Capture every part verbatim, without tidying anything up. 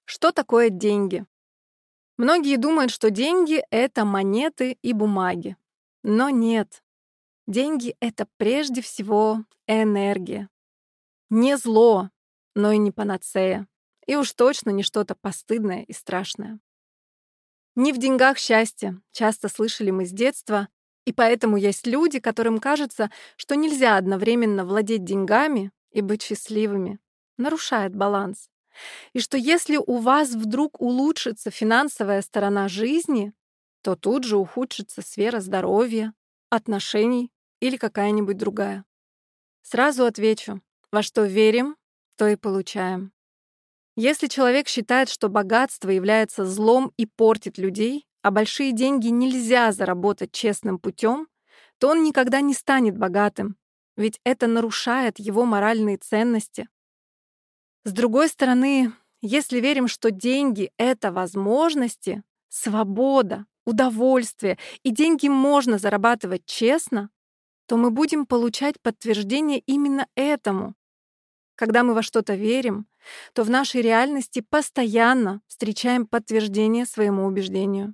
Что такое деньги? Многие думают, что деньги — это монеты и бумаги. Но нет. Деньги — это прежде всего энергия. Не зло, но и не панацея. И уж точно не что-то постыдное и страшное. Не в деньгах счастье, часто слышали мы с детства, и поэтому есть люди, которым кажется, что нельзя одновременно владеть деньгами и быть счастливыми. Нарушает баланс. И что если у вас вдруг улучшится финансовая сторона жизни, то тут же ухудшится сфера здоровья, отношений или какая-нибудь другая. Сразу отвечу, во что верим, то и получаем. Если человек считает, что богатство является злом и портит людей, а большие деньги нельзя заработать честным путем, то он никогда не станет богатым, ведь это нарушает его моральные ценности. С другой стороны, если верим, что деньги — это возможности, свобода, удовольствие, и деньги можно зарабатывать честно, то мы будем получать подтверждение именно этому. Когда мы во что-то верим, то в нашей реальности постоянно встречаем подтверждение своему убеждению.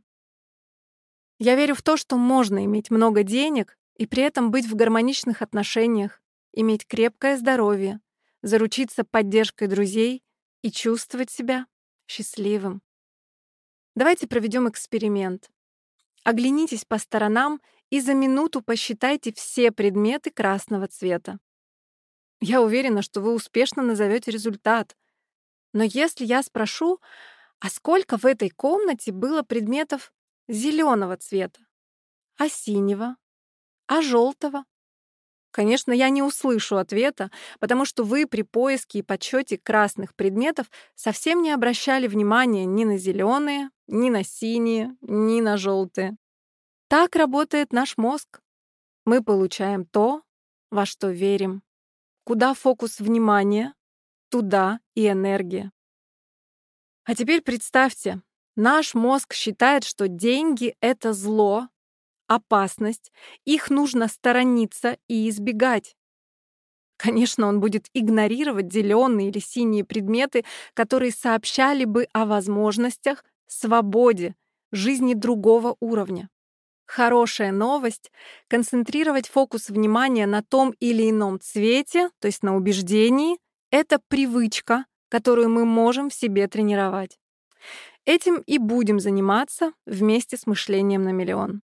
Я верю в то, что можно иметь много денег и при этом быть в гармоничных отношениях, иметь крепкое здоровье, заручиться поддержкой друзей и чувствовать себя счастливым. Давайте проведем эксперимент. Оглянитесь по сторонам и за минуту посчитайте все предметы красного цвета. Я уверена, что вы успешно назовете результат. Но если я спрошу, а сколько в этой комнате было предметов зеленого цвета, а синего, а желтого? Конечно, я не услышу ответа, потому что вы при поиске и подсчете красных предметов совсем не обращали внимания ни на зеленые, ни на синие, ни на желтые. Так работает наш мозг. Мы получаем то, во что верим. Куда фокус внимания, туда и энергия. А теперь представьте, наш мозг считает, что деньги — это зло, опасность, их нужно сторониться и избегать. Конечно, он будет игнорировать зеленые или синие предметы, которые сообщали бы о возможностях, свободе, жизни другого уровня. Хорошая новость — концентрировать фокус внимания на том или ином цвете, то есть на убеждении, это привычка, которую мы можем в себе тренировать. Этим и будем заниматься вместе с мышлением на миллион.